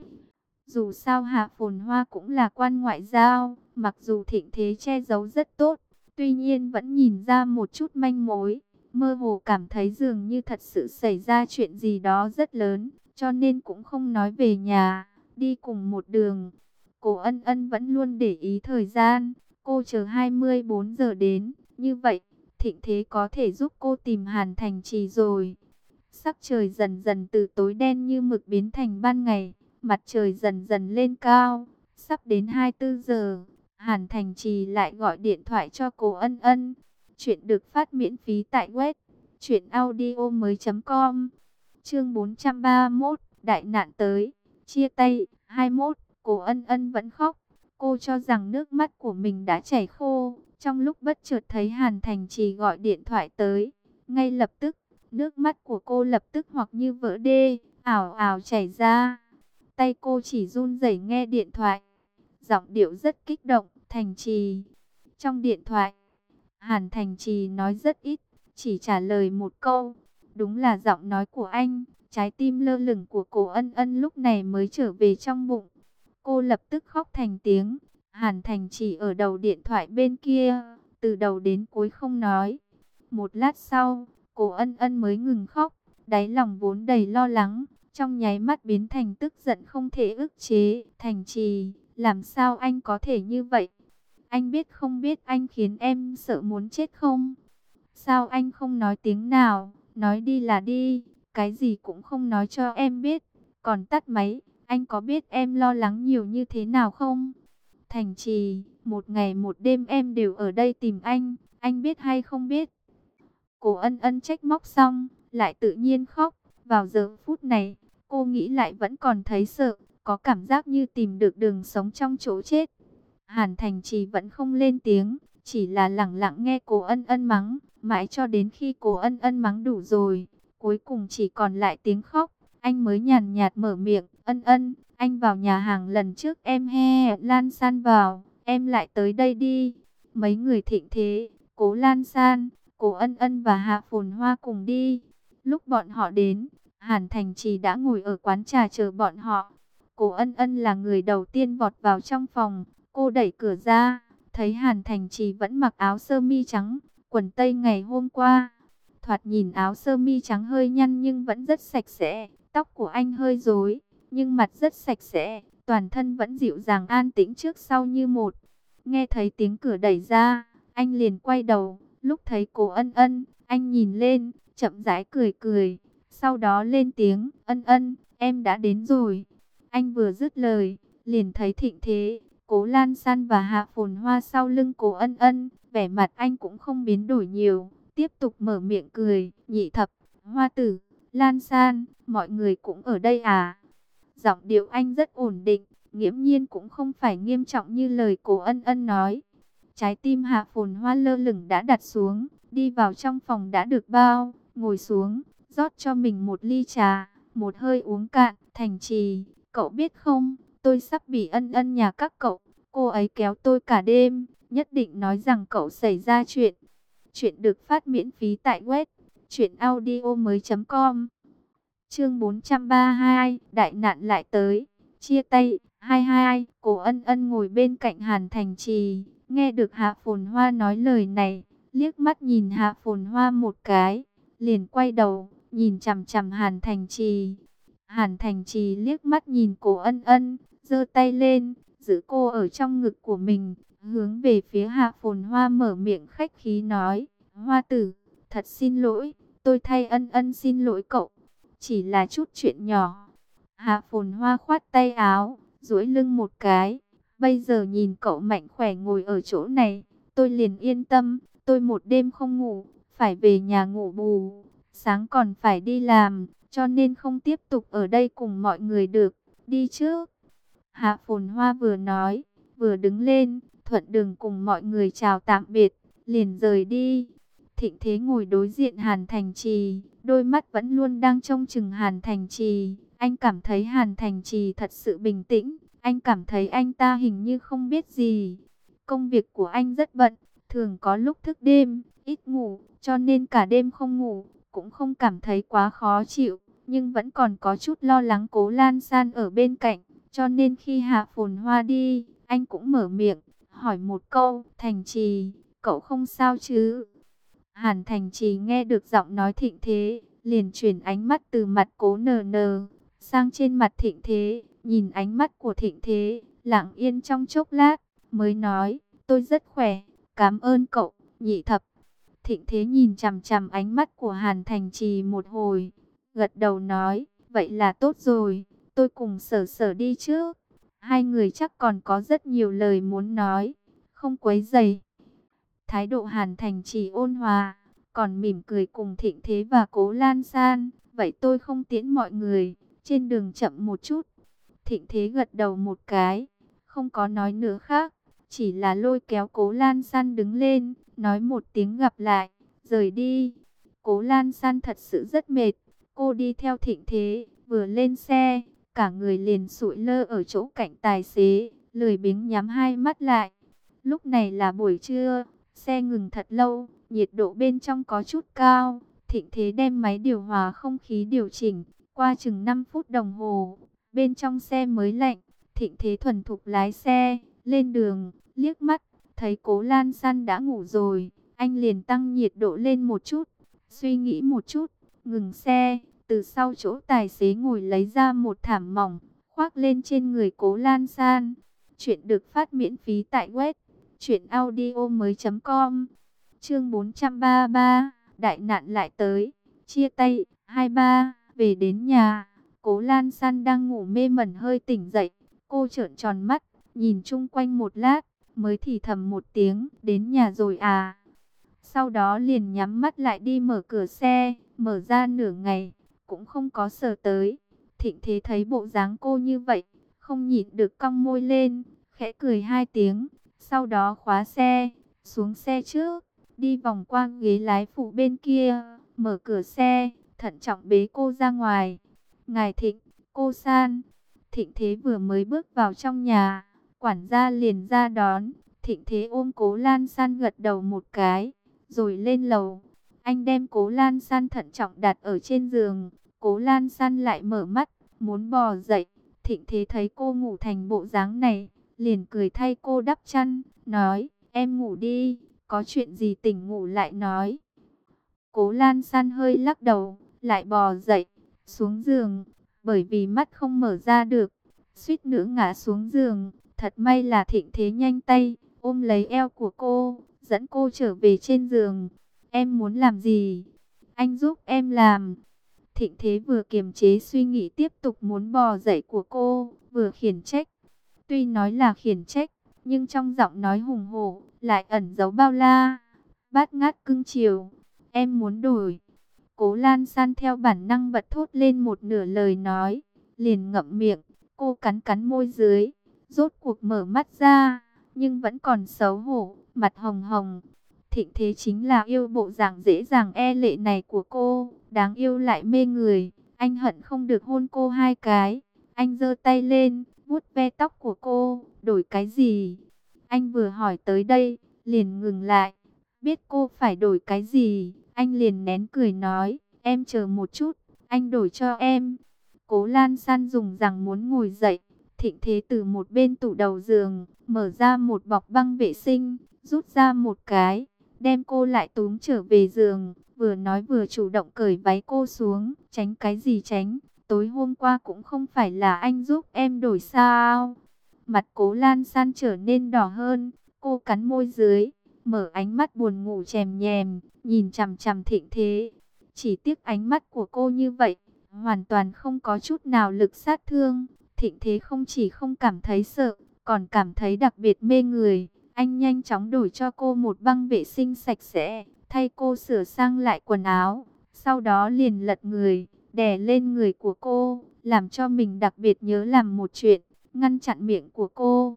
Dù sao Hạ Phồn Hoa cũng là quan ngoại giao, mặc dù Thịnh Thế che giấu rất tốt, tuy nhiên vẫn nhìn ra một chút manh mối, mơ hồ cảm thấy dường như thật sự xảy ra chuyện gì đó rất lớn, cho nên cũng không nói về nhà, đi cùng một đường. Cố Ân Ân vẫn luôn để ý thời gian, cô chờ hai mươi bốn giờ đến, như vậy, Thịnh Thế có thể giúp cô tìm Hàn Thành Trì rồi. Sắc trời dần dần từ tối đen như mực biến thành ban ngày, mặt trời dần dần lên cao, sắp đến hai mươi tư giờ. Hàn Thành Trì lại gọi điện thoại cho Cố Ân Ân. Chuyện được phát miễn phí tại web truyện audio mới chấm com. Chương bốn trăm ba mươi mốt, đại nạn tới, chia tay. hai mươi mốt, Cố Ân Ân vẫn khóc. Cô cho rằng nước mắt của mình đã chảy khô, trong lúc bất chợt thấy Hàn Thành Trì gọi điện thoại tới, ngay lập tức, nước mắt của cô lập tức hoặc như vỡ đê, ảo ảo chảy ra. Tay cô chỉ run rẩy nghe điện thoại, giọng điệu rất kích động, Thành Trì. Trong điện thoại, Hàn Thành Trì nói rất ít, chỉ trả lời một câu. Đúng là giọng nói của anh. Trái tim lơ lửng của Cố Ân Ân lúc này mới trở về trong bụng. Cô lập tức khóc thành tiếng. Hàn Thành Trì ở đầu điện thoại bên kia, từ đầu đến cuối không nói. Một lát sau, Cố Ân Ân mới ngừng khóc, đáy lòng vốn đầy lo lắng, trong nháy mắt biến thành tức giận không thể ức chế. Thành Trì, làm sao anh có thể như vậy? Anh biết không biết anh khiến em sợ muốn chết không? Sao anh không nói tiếng nào, nói đi là đi, cái gì cũng không nói cho em biết, còn tắt máy, anh có biết em lo lắng nhiều như thế nào không? Thành Trì, một ngày một đêm em đều ở đây tìm anh, anh biết hay không biết? Cố Ân Ân trách móc xong, lại tự nhiên khóc. Vào giờ phút này, cô nghĩ lại vẫn còn thấy sợ, có cảm giác như tìm được đường sống trong chỗ chết. Hàn Thành Trì vẫn không lên tiếng, chỉ là lẳng lặng nghe Cố Ân Ân mắng, mãi cho đến khi Cố Ân Ân mắng đủ rồi, cuối cùng chỉ còn lại tiếng khóc, anh mới nhàn nhạt mở miệng, Ân Ân, anh vào nhà hàng lần trước em he Lan San vào, em lại tới đây đi. Mấy người Thịnh Thế, Cố Lan San, Cố Ân Ân và Hạ Phồn Hoa cùng đi. Lúc bọn họ đến, Hàn Thành Trì đã ngồi ở quán trà chờ bọn họ. Cố Ân Ân là người đầu tiên vọt vào trong phòng, cô đẩy cửa ra, thấy Hàn Thành Trì vẫn mặc áo sơ mi trắng, quần tây ngày hôm qua. Thoạt nhìn áo sơ mi trắng hơi nhăn nhưng vẫn rất sạch sẽ, tóc của anh hơi rối, nhưng mặt rất sạch sẽ, toàn thân vẫn dịu dàng an tĩnh trước sau như một. Nghe thấy tiếng cửa đẩy ra, anh liền quay đầu, lúc thấy Cố Ân Ân, anh nhìn lên, chậm rãi cười cười, sau đó lên tiếng, Ân Ân, em đã đến rồi. Anh vừa dứt lời, liền thấy Thịnh Thế, Cố Lan San và Hạ Phồn Hoa sau lưng Cố Ân Ân, vẻ mặt anh cũng không biến đổi nhiều, tiếp tục mở miệng cười, Nhị Thập, Hoa Tử, Lan San, mọi người cũng ở đây à? Giọng điệu anh rất ổn định, nghiễm nhiên cũng không phải nghiêm trọng như lời Cố Ân Ân nói. Trái tim Hạ Phồn Hoa lơ lửng đã đặt xuống, đi vào trong phòng đã được bao, ngồi xuống, rót cho mình một ly trà, một hơi uống cạn, Thành Trì, cậu biết không, tôi sắp bị Ân Ân nhà các cậu, cô ấy kéo tôi cả đêm, nhất định nói rằng cậu xảy ra chuyện. Chuyện được phát miễn phí tại web truyện audio mới chấm com. Chương bốn trăm ba mươi hai, đại nạn lại tới, chia tay, hai hai, Cố Ân Ân ngồi bên cạnh Hàn Thành Trì, nghe được Hạ Phồn Hoa nói lời này, liếc mắt nhìn Hạ Phồn Hoa một cái, liền quay đầu, nhìn chằm chằm Hàn Thành Trì. Hàn Thành Trì liếc mắt nhìn Cố Ân Ân, giơ tay lên, giữ cô ở trong ngực của mình, hướng về phía Hạ Phồn Hoa mở miệng khách khí nói, Hoa tử, thật xin lỗi, tôi thay Ân Ân xin lỗi cậu. Chỉ là chút chuyện nhỏ. Hạ Phồn Hoa khoát tay áo, duỗi lưng một cái. Bây giờ nhìn cậu mạnh khỏe ngồi ở chỗ này, tôi liền yên tâm. Tôi một đêm không ngủ, phải về nhà ngủ bù. Sáng còn phải đi làm, cho nên không tiếp tục ở đây cùng mọi người được. Đi trước. Hạ Phồn Hoa vừa nói, vừa đứng lên, thuận đường cùng mọi người chào tạm biệt, liền rời đi. Thịnh Thế ngồi đối diện Hàn Thành Trì, đôi mắt vẫn luôn đang trông chừng Hàn Thành Trì. Anh cảm thấy Hàn Thành Trì thật sự bình tĩnh, anh cảm thấy anh ta hình như không biết gì. Công việc của anh rất bận, thường có lúc thức đêm, ít ngủ, cho nên cả đêm không ngủ, cũng không cảm thấy quá khó chịu, nhưng vẫn còn có chút lo lắng Cố Lan San ở bên cạnh, cho nên khi Hạ Phồn Hoa đi, anh cũng mở miệng, hỏi một câu, Thành Trì, cậu không sao chứ? Hàn Thành Trì nghe được giọng nói Thịnh Thế, liền chuyển ánh mắt từ mặt Cố nờ nờ sang trên mặt Thịnh Thế, nhìn ánh mắt của Thịnh Thế, lặng yên trong chốc lát, mới nói, tôi rất khỏe, cảm ơn cậu, Nhị Thập. Thịnh Thế nhìn chằm chằm ánh mắt của Hàn Thành Trì một hồi, gật đầu nói, vậy là tốt rồi, tôi cùng Sở Sở đi trước. Hai người chắc còn có rất nhiều lời muốn nói, không quấy rầy. Thái độ Hàn Thành Trì ôn hòa, còn mỉm cười cùng Thịnh Thế và Cố Lan San. Vậy tôi không tiễn mọi người, trên đường chậm một chút. Thịnh Thế gật đầu một cái, không có nói nữa khác, chỉ là lôi kéo Cố Lan San đứng lên, nói một tiếng gặp lại, rời đi. Cố Lan San thật sự rất mệt, cô đi theo Thịnh Thế, vừa lên xe, cả người liền sụi lơ ở chỗ cạnh tài xế, lười biếng nhắm hai mắt lại. Lúc này là buổi trưa, xe ngừng thật lâu, nhiệt độ bên trong có chút cao. Thịnh Thế đem máy điều hòa không khí điều chỉnh, qua chừng năm phút đồng hồ, bên trong xe mới lạnh. Thịnh Thế thuần thục lái xe, lên đường, liếc mắt, thấy Cố Lan San đã ngủ rồi, anh liền tăng nhiệt độ lên một chút, suy nghĩ một chút, ngừng xe, từ sau chỗ tài xế ngồi lấy ra một thảm mỏng, khoác lên trên người Cố Lan San. Chuyện được phát miễn phí tại web truyện audio mới chấm com. Chương bốn trăm ba mươi ba, đại nạn lại tới, chia tay, hai ba, về đến nhà, Cố Lan San đang ngủ mê mẩn hơi tỉnh dậy, cô trợn tròn mắt, nhìn chung quanh một lát, mới thì thầm một tiếng, đến nhà rồi à. Sau đó liền nhắm mắt lại đi mở cửa xe, mở ra nửa ngày, cũng không có sờ tới. Thịnh Thế thấy bộ dáng cô như vậy, không nhịn được cong môi lên, khẽ cười hai tiếng, Sau đó khóa xe, xuống xe trước, đi vòng qua ghế lái phụ bên kia, mở cửa xe, thận trọng bế cô ra ngoài. Ngài Thịnh, cô San. Thịnh Thế vừa mới bước vào trong nhà, quản gia liền ra đón. Thịnh Thế ôm Cố Lan San gật đầu một cái, rồi lên lầu. Anh đem Cố Lan San thận trọng đặt ở trên giường. Cố Lan San lại mở mắt, muốn bò dậy. Thịnh Thế thấy cô ngủ thành bộ dáng này, liền cười thay cô đắp chăn, nói, em ngủ đi, có chuyện gì tỉnh ngủ lại nói. Cố Lan San hơi lắc đầu, lại bò dậy, xuống giường, bởi vì mắt không mở ra được, suýt nữa ngã xuống giường. Thật may là Thịnh Thế nhanh tay, ôm lấy eo của cô, dẫn cô trở về trên giường. Em muốn làm gì? Anh giúp em làm. Thịnh Thế vừa kiềm chế suy nghĩ tiếp tục muốn bò dậy của cô, vừa khiển trách. Tuy nói là khiển trách, nhưng trong giọng nói hùng hổ, lại ẩn giấu bao la, bát ngát cưng chiều. Em muốn đổi. Cố Lan San theo bản năng bật thốt lên một nửa lời nói, liền ngậm miệng. Cô cắn cắn môi dưới, rốt cuộc mở mắt ra, nhưng vẫn còn xấu hổ, mặt hồng hồng. Thịnh Thế chính là yêu bộ dạng dễ dàng e lệ này của cô, đáng yêu lại mê người. Anh hận không được hôn cô hai cái. Anh giơ tay lên, vuốt ve tóc của cô. Đổi cái gì? Anh vừa hỏi tới đây, liền ngừng lại. Biết cô phải đổi cái gì, anh liền nén cười nói, em chờ một chút, anh đổi cho em. Cố Lan San dùng rằng muốn ngồi dậy. Thịnh Thế từ một bên tủ đầu giường, mở ra một bọc băng vệ sinh, rút ra một cái, đem cô lại túm trở về giường, vừa nói vừa chủ động cởi váy cô xuống. Tránh cái gì tránh, tối hôm qua cũng không phải là anh giúp em đổi sao? Mặt Cố Lan San trở nên đỏ hơn, cô cắn môi dưới, mở ánh mắt buồn ngủ chèm nhèm, nhìn chằm chằm Thịnh Thế. Chỉ tiếc ánh mắt của cô như vậy, hoàn toàn không có chút nào lực sát thương. Thịnh Thế không chỉ không cảm thấy sợ, còn cảm thấy đặc biệt mê người. Anh nhanh chóng đổi cho cô một băng vệ sinh sạch sẽ, thay cô sửa sang lại quần áo. Sau đó liền lật người, đè lên người của cô, làm cho mình đặc biệt nhớ làm một chuyện, ngăn chặn miệng của cô.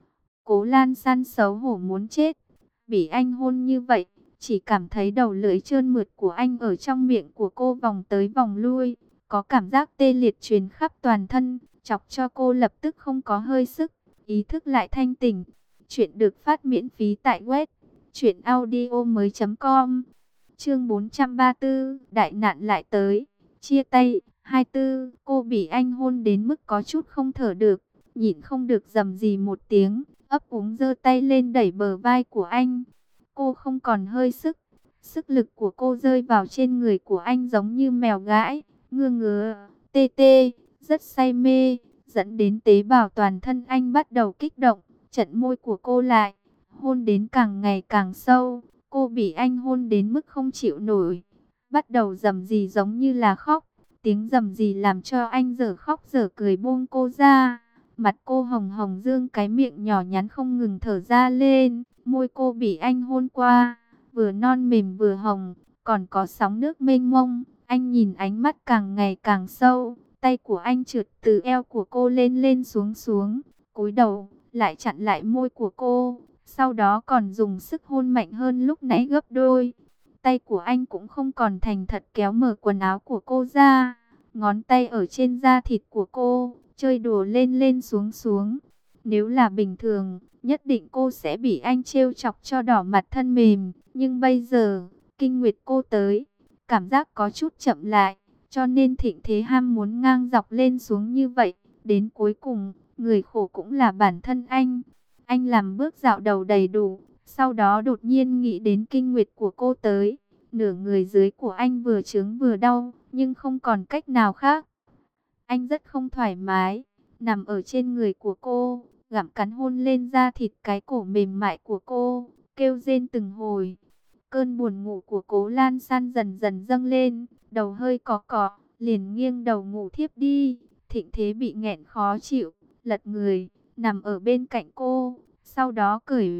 Cố Lan San xấu hổ muốn chết, bị anh hôn như vậy, chỉ cảm thấy đầu lưỡi trơn mượt của anh ở trong miệng của cô vòng tới vòng lui, có cảm giác tê liệt truyền khắp toàn thân, chọc cho cô lập tức không có hơi sức, ý thức lại thanh tỉnh. Chuyện được phát miễn phí tại web truyện audio mới chấm com. Chương bốn trăm ba mươi tư, đại nạn lại tới. Chia tay. hai mươi tư, cô bị anh hôn đến mức có chút không thở được, nhịn không được rầm rì một tiếng, ấp úng giơ tay lên đẩy bờ vai của anh. Cô không còn hơi sức, sức lực của cô rơi vào trên người của anh giống như mèo gãi, ngưa ngứa, tê tê, rất say mê, dẫn đến tế bào toàn thân anh bắt đầu kích động. Chặn môi của cô lại, hôn đến càng ngày càng sâu. Cô bị anh hôn đến mức không chịu nổi, bắt đầu rầm rì giống như là khóc. Tiếng rầm rì làm cho anh dở khóc dở cười buông cô ra. Mặt cô hồng hồng dương, cái miệng nhỏ nhắn không ngừng thở ra lên. Môi cô bị anh hôn qua, vừa non mềm vừa hồng, còn có sóng nước mênh mông. Anh nhìn ánh mắt càng ngày càng sâu, tay của anh trượt từ eo của cô lên lên xuống xuống, cúi đầu lại chặn lại môi của cô, sau đó còn dùng sức hôn mạnh hơn lúc nãy gấp đôi. Tay của anh cũng không còn thành thật kéo mở quần áo của cô ra, ngón tay ở trên da thịt của cô, chơi đùa lên lên xuống xuống. Nếu là bình thường, nhất định cô sẽ bị anh trêu chọc cho đỏ mặt thân mềm, nhưng bây giờ, kinh nguyệt cô tới, cảm giác có chút chậm lại, cho nên Thịnh Thế ham muốn ngang dọc lên xuống như vậy, đến cuối cùng, người khổ cũng là bản thân anh. Anh làm bước dạo đầu đầy đủ, sau đó đột nhiên nghĩ đến kinh nguyệt của cô tới. Nửa người dưới của anh vừa chướng vừa đau, nhưng không còn cách nào khác. Anh rất không thoải mái, nằm ở trên người của cô, gặm cắn hôn lên da thịt cái cổ mềm mại của cô, kêu rên từng hồi. Cơn buồn ngủ của Cố Lan San dần dần dâng lên, đầu hơi cọ cọ, liền nghiêng đầu ngủ thiếp đi. Thịnh Thế bị nghẹn khó chịu, lật người, nằm ở bên cạnh cô, sau đó cởi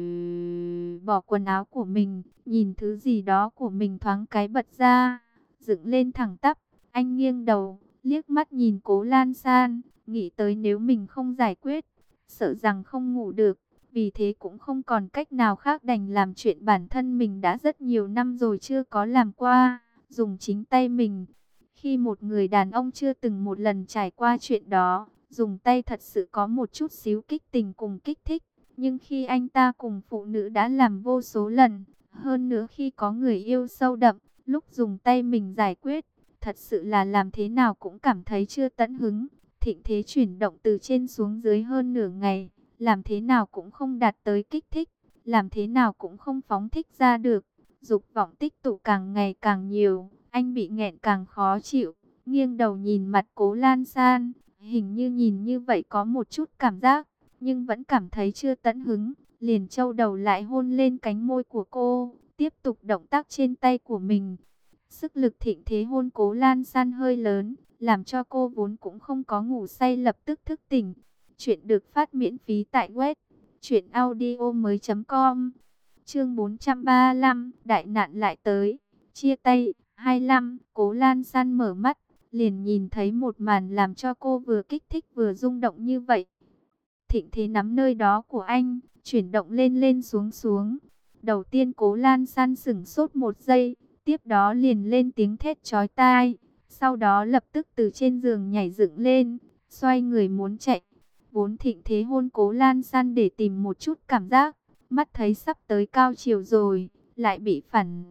bỏ quần áo của mình, nhìn thứ gì đó của mình thoáng cái bật ra, dựng lên thẳng tắp. Anh nghiêng đầu, liếc mắt nhìn Cố Lan San, nghĩ tới nếu mình không giải quyết, sợ rằng không ngủ được. Vì thế cũng không còn cách nào khác đành làm chuyện bản thân mình đã rất nhiều năm rồi chưa có làm qua, dùng chính tay mình. Khi một người đàn ông chưa từng một lần trải qua chuyện đó, dùng tay thật sự có một chút xíu kích tình cùng kích thích. Nhưng khi anh ta cùng phụ nữ đã làm vô số lần, hơn nữa khi có người yêu sâu đậm, lúc dùng tay mình giải quyết, thật sự là làm thế nào cũng cảm thấy chưa tận hứng. Thịnh thế chuyển động từ trên xuống dưới hơn nửa ngày, làm thế nào cũng không đạt tới kích thích, làm thế nào cũng không phóng thích ra được. Dục vọng tích tụ càng ngày càng nhiều, anh bị nghẹn càng khó chịu, nghiêng đầu nhìn mặt Cố Lan San, hình như nhìn như vậy có một chút cảm giác, nhưng vẫn cảm thấy chưa tận hứng, liền châu đầu lại hôn lên cánh môi của cô, tiếp tục động tác trên tay của mình. Sức lực thịnh thế hôn Cố Lan San hơi lớn, làm cho cô vốn cũng không có ngủ say lập tức thức tỉnh. Chuyện được phát miễn phí tại web truyện audio mới chấm com. Chương bốn trăm ba mươi lăm, đại nạn lại tới. Chia tay. hai mươi lăm, Cố Lan San mở mắt, liền nhìn thấy một màn làm cho cô vừa kích thích vừa rung động như vậy. Thịnh thế nắm nơi đó của anh, chuyển động lên lên xuống xuống. Đầu tiên Cố Lan San sửng sốt một giây, tiếp đó liền lên tiếng thét chói tai. Sau đó lập tức từ trên giường nhảy dựng lên, xoay người muốn chạy. Vốn thịnh thế hôn Cố Lan San để tìm một chút cảm giác, mắt thấy sắp tới cao chiều rồi, lại bị phản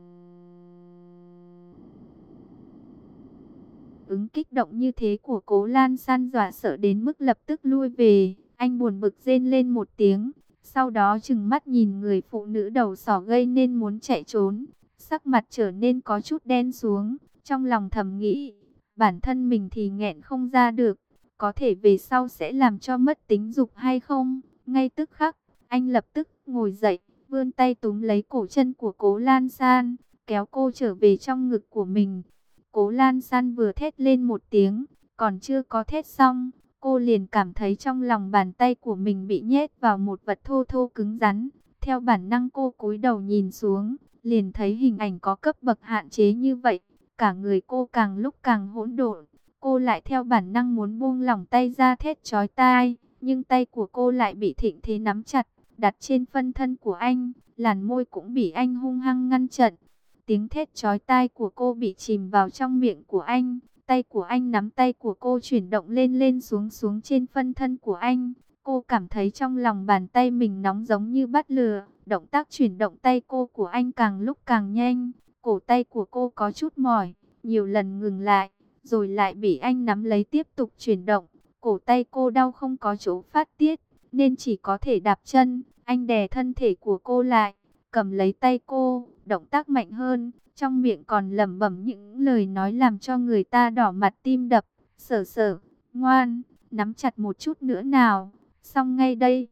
ứng kích động như thế của Cố Lan San dọa sợ đến mức lập tức lui về. Anh buồn bực rên lên một tiếng, sau đó trừng mắt nhìn người phụ nữ đầu sỏ gây nên muốn chạy trốn, sắc mặt trở nên có chút đen xuống, trong lòng thầm nghĩ, bản thân mình thì nghẹn không ra được, có thể về sau sẽ làm cho mất tính dục hay không? Ngay tức khắc, anh lập tức ngồi dậy, vươn tay túm lấy cổ chân của Cố Lan San, kéo cô trở về trong ngực của mình. Cố Lan San vừa thét lên một tiếng, còn chưa có thét xong, cô liền cảm thấy trong lòng bàn tay của mình bị nhét vào một vật thô thô cứng rắn. Theo bản năng cô cúi đầu nhìn xuống, liền thấy hình ảnh có cấp bậc hạn chế như vậy. Cả người cô càng lúc càng hỗn độn. Cô lại theo bản năng muốn buông lỏng tay ra thét chói tai, nhưng tay của cô lại bị thịnh thế nắm chặt, đặt trên phân thân của anh, làn môi cũng bị anh hung hăng ngăn chặn. Tiếng thét chói tai của cô bị chìm vào trong miệng của anh, tay của anh nắm tay của cô chuyển động lên lên xuống xuống trên phân thân của anh. Cô cảm thấy trong lòng bàn tay mình nóng giống như bắt lửa, động tác chuyển động tay cô của anh càng lúc càng nhanh, cổ tay của cô có chút mỏi, nhiều lần ngừng lại, rồi lại bị anh nắm lấy tiếp tục chuyển động. Cổ tay cô đau không có chỗ phát tiết, nên chỉ có thể đạp chân. Anh đè thân thể của cô lại, cầm lấy tay cô, động tác mạnh hơn, trong miệng còn lẩm bẩm những lời nói làm cho người ta đỏ mặt tim đập. Sở sở, ngoan, nắm chặt một chút nữa nào, xong ngay đây.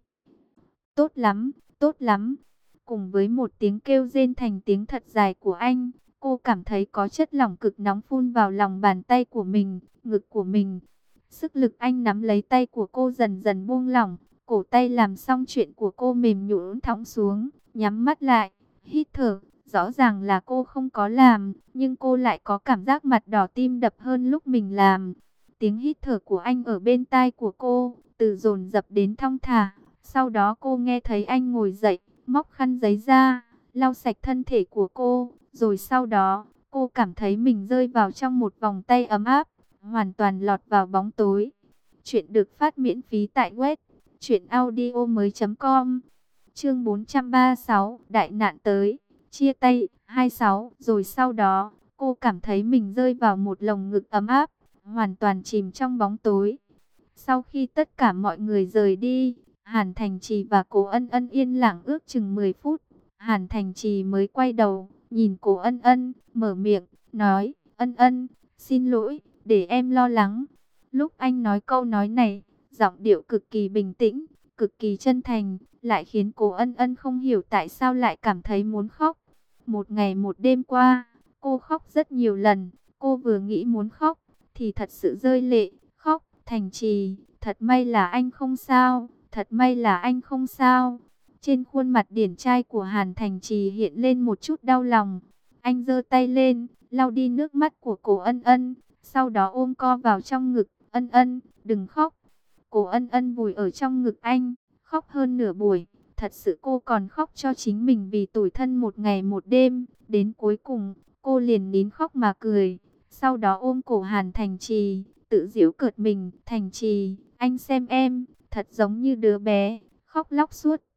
Tốt lắm, tốt lắm. Cùng với một tiếng kêu rên thành tiếng thật dài của anh, cô cảm thấy có chất lỏng cực nóng phun vào lòng bàn tay của mình, ngực của mình. Sức lực anh nắm lấy tay của cô dần dần buông lỏng, cổ tay làm xong chuyện của cô mềm nhũn thõng xuống, nhắm mắt lại, hít thở. Rõ ràng là cô không có làm, nhưng cô lại có cảm giác mặt đỏ tim đập hơn lúc mình làm. Tiếng hít thở của anh ở bên tai của cô, từ dồn dập đến thong thả. Sau đó cô nghe thấy anh ngồi dậy, móc khăn giấy ra, lau sạch thân thể của cô. Rồi sau đó, cô cảm thấy mình rơi vào trong một vòng tay ấm áp, hoàn toàn lọt vào bóng tối. Chuyện được phát miễn phí tại web truyện audio mới chấm com. Chương bốn trăm ba mươi sáu, đại nạn tới. Chia tay. hai mươi sáu. Rồi sau đó, cô cảm thấy mình rơi vào một lồng ngực ấm áp, hoàn toàn chìm trong bóng tối. Sau khi tất cả mọi người rời đi, Hàn Thành Trì và Cố Ân Ân yên lặng ước chừng mười phút. Hàn Thành Trì mới quay đầu, nhìn Cố Ân Ân, mở miệng, nói, Ân Ân, xin lỗi, để em lo lắng. Lúc anh nói câu nói này, giọng điệu cực kỳ bình tĩnh, cực kỳ chân thành, lại khiến Cố Ân Ân không hiểu tại sao lại cảm thấy muốn khóc. Một ngày một đêm qua, cô khóc rất nhiều lần, cô vừa nghĩ muốn khóc, thì thật sự rơi lệ, khóc. Thành Trì, thật may là anh không sao, thật may là anh không sao. Trên khuôn mặt điển trai của Hàn Thành Trì hiện lên một chút đau lòng. Anh giơ tay lên, lau đi nước mắt của Cố Ân Ân, sau đó ôm co vào trong ngực. Ân Ân, đừng khóc. Cố Ân Ân vùi ở trong ngực anh, khóc hơn nửa buổi. Thật sự cô còn khóc cho chính mình vì tủi thân một ngày một đêm. Đến cuối cùng, cô liền nín khóc mà cười. Sau đó ôm cổ Hàn Thành Trì, tự giễu cợt mình. Thành Trì, anh xem em, thật giống như đứa bé, khóc lóc suốt.